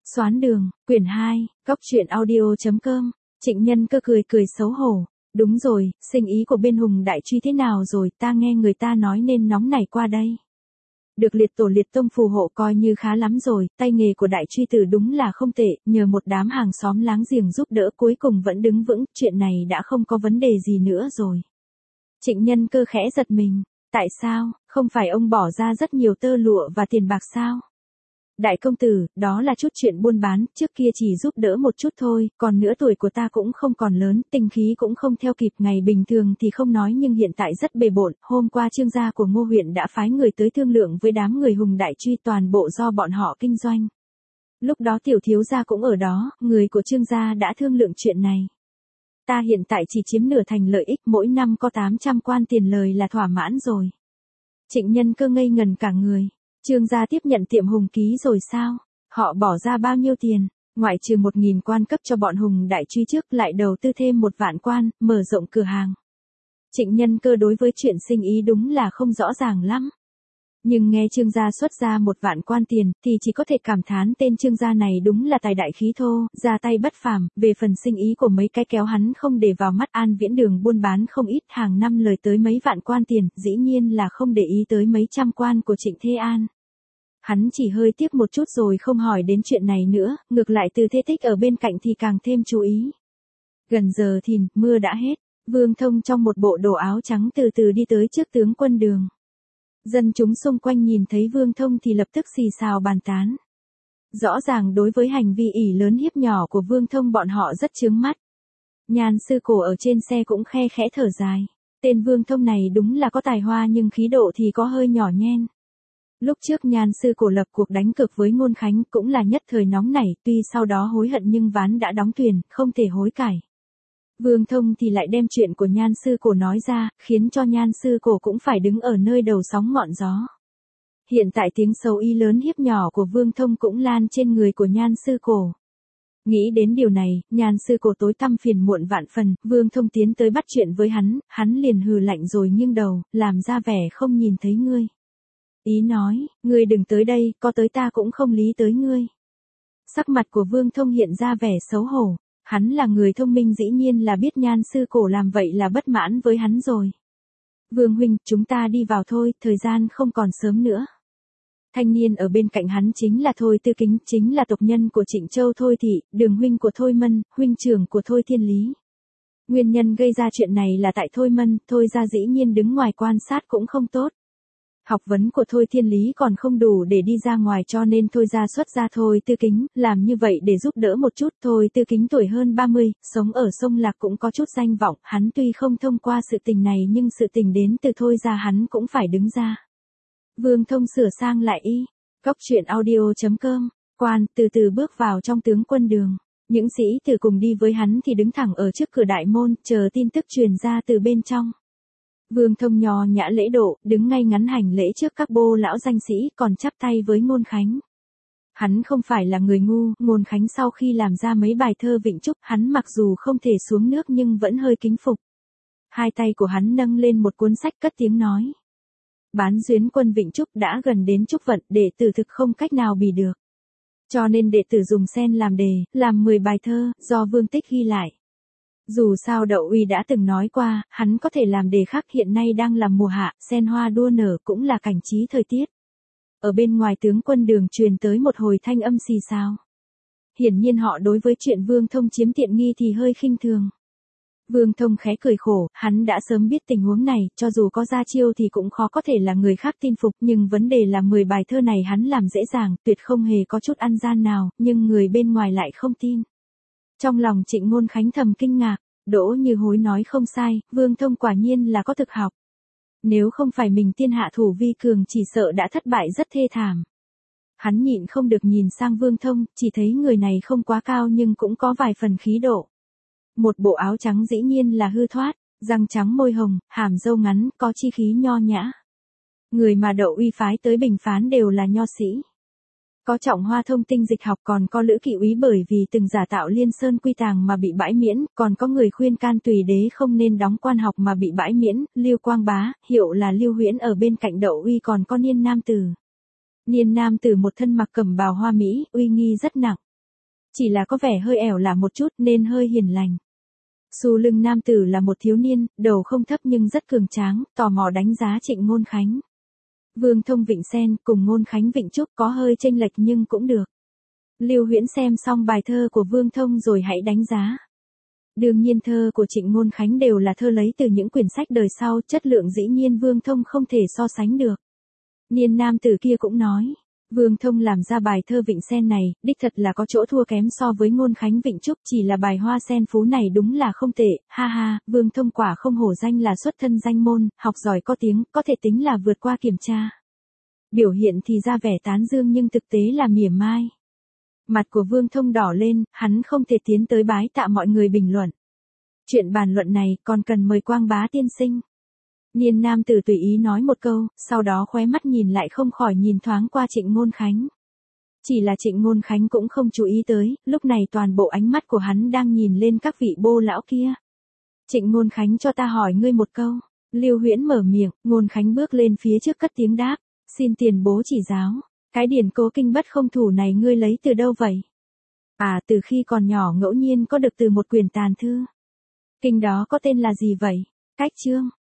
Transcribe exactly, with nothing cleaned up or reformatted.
Xoán đường, quyển hai, góc truyện audio.com, Trịnh Nhân Cơ cười cười xấu hổ. Đúng rồi, sinh ý của bên Hùng Đại Truy thế nào rồi, ta nghe người ta nói nên nóng nảy qua đây. Được liệt tổ liệt tông phù hộ coi như khá lắm rồi, tay nghề của Đại Truy Tử đúng là không tệ, nhờ một đám hàng xóm láng giềng giúp đỡ cuối cùng vẫn đứng vững, chuyện này đã không có vấn đề gì nữa rồi. Trịnh Nhân Cơ khẽ giật mình, tại sao, không phải ông bỏ ra rất nhiều tơ lụa và tiền bạc sao? Đại công tử, đó là chút chuyện buôn bán, trước kia chỉ giúp đỡ một chút thôi, còn nữa tuổi của ta cũng không còn lớn, tinh khí cũng không theo kịp, ngày bình thường thì không nói nhưng hiện tại rất bề bộn, hôm qua Trương gia của Ngô huyện đã phái người tới thương lượng với đám người Hùng Đại Truy, toàn bộ do bọn họ kinh doanh. Lúc đó tiểu thiếu gia cũng ở đó, người của Trương gia đã thương lượng chuyện này. Ta hiện tại chỉ chiếm nửa thành lợi ích, mỗi năm có tám trăm quan tiền lời là thỏa mãn rồi. Trịnh Nhân Cơ ngây ngần cả người. Trương gia tiếp nhận tiệm Hùng Ký rồi sao? Họ bỏ ra bao nhiêu tiền? Ngoại trừ một nghìn quan cấp cho bọn Hùng Đại Truy trước, lại đầu tư thêm một vạn quan, mở rộng cửa hàng. Trịnh Nhân Cơ đối với chuyện sinh ý đúng là không rõ ràng lắm. Nhưng nghe Trương gia xuất ra một vạn quan tiền, thì chỉ có thể cảm thán tên Trương gia này đúng là tài đại khí thô, ra tay bất phàm. Về phần sinh ý của mấy cái kéo hắn không để vào mắt, An Viễn Đường buôn bán không ít, hàng năm lời tới mấy vạn quan tiền, dĩ nhiên là không để ý tới mấy trăm quan của Trịnh Thế An. Hắn chỉ hơi tiếc một chút rồi không hỏi đến chuyện này nữa, ngược lại Từ Thế Tích ở bên cạnh thì càng thêm chú ý. Gần giờ thìn, mưa đã hết, Vương Thông trong một bộ đồ áo trắng từ từ đi tới trước tướng quân đường. Dân chúng xung quanh nhìn thấy Vương Thông thì lập tức xì xào bàn tán. Rõ ràng đối với hành vi ỷ lớn hiếp nhỏ của Vương Thông bọn họ rất chướng mắt. Nhan sư cổ ở trên xe cũng khe khẽ thở dài. Tên Vương Thông này đúng là có tài hoa nhưng khí độ thì có hơi nhỏ nhen. Lúc trước Nhan sư cổ lập cuộc đánh cực với Ngôn Khánh cũng là nhất thời nóng nảy, tuy sau đó hối hận nhưng ván đã đóng thuyền, không thể hối cải. Vương Thông thì lại đem chuyện của Nhan sư cổ nói ra, khiến cho Nhan sư cổ cũng phải đứng ở nơi đầu sóng ngọn gió. Hiện tại tiếng xấu ý lớn hiếp nhỏ của Vương Thông cũng lan trên người của Nhan sư cổ. Nghĩ đến điều này, Nhan sư cổ tối tăm phiền muộn vạn phần, Vương Thông tiến tới bắt chuyện với hắn, hắn liền hừ lạnh rồi nghiêng đầu, làm ra vẻ không nhìn thấy ngươi. Ý nói, ngươi đừng tới đây, có tới ta cũng không lý tới ngươi. Sắc mặt của Vương Thông hiện ra vẻ xấu hổ, hắn là người thông minh dĩ nhiên là biết Nhan sư cổ làm vậy là bất mãn với hắn rồi. Vương huynh, chúng ta đi vào thôi, thời gian không còn sớm nữa. Thanh niên ở bên cạnh hắn chính là Thôi Tư Kính, chính là tộc nhân của Trịnh Châu Thôi Thị, đường huynh của Thôi Mân, huynh trưởng của Thôi Thiên Lý. Nguyên nhân gây ra chuyện này là tại Thôi Mân, Thôi ra dĩ nhiên đứng ngoài quan sát cũng không tốt. Học vấn của Thôi Thiên Lý còn không đủ để đi ra ngoài cho nên Thôi ra xuất ra Thôi Tư Kính, làm như vậy để giúp đỡ một chút. Thôi Tư Kính tuổi hơn ba mươi, sống ở sông Lạc cũng có chút danh vọng, hắn tuy không thông qua sự tình này nhưng sự tình đến từ Thôi ra hắn cũng phải đứng ra. Vương Thông sửa sang lại y, góc truyện audio.com, quan, từ từ bước vào trong tướng quân đường. Những sĩ tử cùng đi với hắn thì đứng thẳng ở trước cửa đại môn, chờ tin tức truyền ra từ bên trong. Vương Thông nho nhã lễ độ, đứng ngay ngắn hành lễ trước các bô lão danh sĩ, còn chắp tay với Ngôn Khánh. Hắn không phải là người ngu, Ngôn Khánh sau khi làm ra mấy bài thơ vịnh chúc, hắn mặc dù không thể xuống nước nhưng vẫn hơi kính phục. Hai tay của hắn nâng lên một cuốn sách cất tiếng nói. Bán duyến quân vịnh chúc đã gần đến chúc vận, đệ tử thực không cách nào bì được. Cho nên đệ tử dùng sen làm đề, làm mười bài thơ, do Vương Tích ghi lại. Dù sao Đậu Uy đã từng nói qua, hắn có thể làm đề khác, hiện nay đang là mùa hạ, sen hoa đua nở cũng là cảnh trí thời tiết. Ở bên ngoài tướng quân đường truyền tới một hồi thanh âm xì xào. Hiển nhiên họ đối với chuyện Vương Thông chiếm tiện nghi thì hơi khinh thường. Vương Thông khẽ cười khổ, hắn đã sớm biết tình huống này, cho dù có ra chiêu thì cũng khó có thể là người khác tin phục, nhưng vấn đề là mười bài thơ này hắn làm dễ dàng, tuyệt không hề có chút ăn gian nào, nhưng người bên ngoài lại không tin. Trong lòng Trịnh Ngôn Khánh thầm kinh ngạc, Đỗ Như Hối nói không sai, Vương Thông quả nhiên là có thực học. Nếu không phải mình tiên hạ thủ vi cường chỉ sợ đã thất bại rất thê thảm. Hắn nhịn không được nhìn sang Vương Thông, chỉ thấy người này không quá cao nhưng cũng có vài phần khí độ. Một bộ áo trắng dĩ nhiên là hư thoát, răng trắng môi hồng, hàm râu ngắn, có chi khí nho nhã. Người mà Đậu Uy phái tới bình phán đều là nho sĩ. Có Trọng Hoa thông tinh dịch học, còn có Lữ Kỵ Úy bởi vì từng giả tạo Liên Sơn quy tàng mà bị bãi miễn, còn có người khuyên can Tùy Đế không nên đóng quan học mà bị bãi miễn, Lưu Quang Bá, hiệu là Lưu Huyễn ở bên cạnh Đậu Uy, còn có Niên Nam Tử. Niên Nam Tử một thân mặc cẩm bào hoa mỹ, uy nghi rất nặng. chỉ là có vẻ hơi ẻo lả một chút nên hơi hiền lành. Xu lưng nam tử là một thiếu niên, đầu không thấp nhưng rất cường tráng, tò mò đánh giá Trịnh Ngôn Khánh. Vương Thông Vịnh Sen cùng Ngôn Khánh Vịnh Trúc có hơi chênh lệch nhưng cũng được. Lưu Huyễn xem xong bài thơ của Vương Thông rồi hãy đánh giá. Đương nhiên thơ của Trịnh Ngôn Khánh đều là thơ lấy từ những quyển sách đời sau, chất lượng dĩ nhiên Vương Thông không thể so sánh được. Niên nam tử kia cũng nói, Vương Thông làm ra bài thơ Vịnh Sen này, đích thật là có chỗ thua kém so với Ngôn Khánh Vịnh Trúc, chỉ là bài Hoa Sen Phú này đúng là không tệ, ha ha, Vương Thông quả không hổ danh là xuất thân danh môn, học giỏi có tiếng, có thể tính là vượt qua kiểm tra. Biểu hiện thì ra vẻ tán dương nhưng thực tế là mỉa mai. Mặt của Vương Thông đỏ lên, hắn không thể tiến tới bái tạ mọi người bình luận. Chuyện bàn luận này còn cần mời Quang Bá tiên sinh. Niên nam tử tùy ý nói một câu, sau đó khóe mắt nhìn lại không khỏi nhìn thoáng qua Trịnh Ngôn Khánh. Chỉ là Trịnh Ngôn Khánh cũng không chú ý tới, lúc này toàn bộ ánh mắt của hắn đang nhìn lên các vị bô lão kia. Trịnh Ngôn Khánh cho ta hỏi ngươi một câu. Lưu Huyễn mở miệng, Ngôn Khánh bước lên phía trước cất tiếng đáp, xin tiền bố chỉ giáo. Cái điển Cố Kinh Bất Không Thủ này ngươi lấy từ đâu vậy? À, từ khi còn nhỏ ngẫu nhiên có được từ một quyển tàn thư. Kinh đó có tên là gì vậy? Cách chương.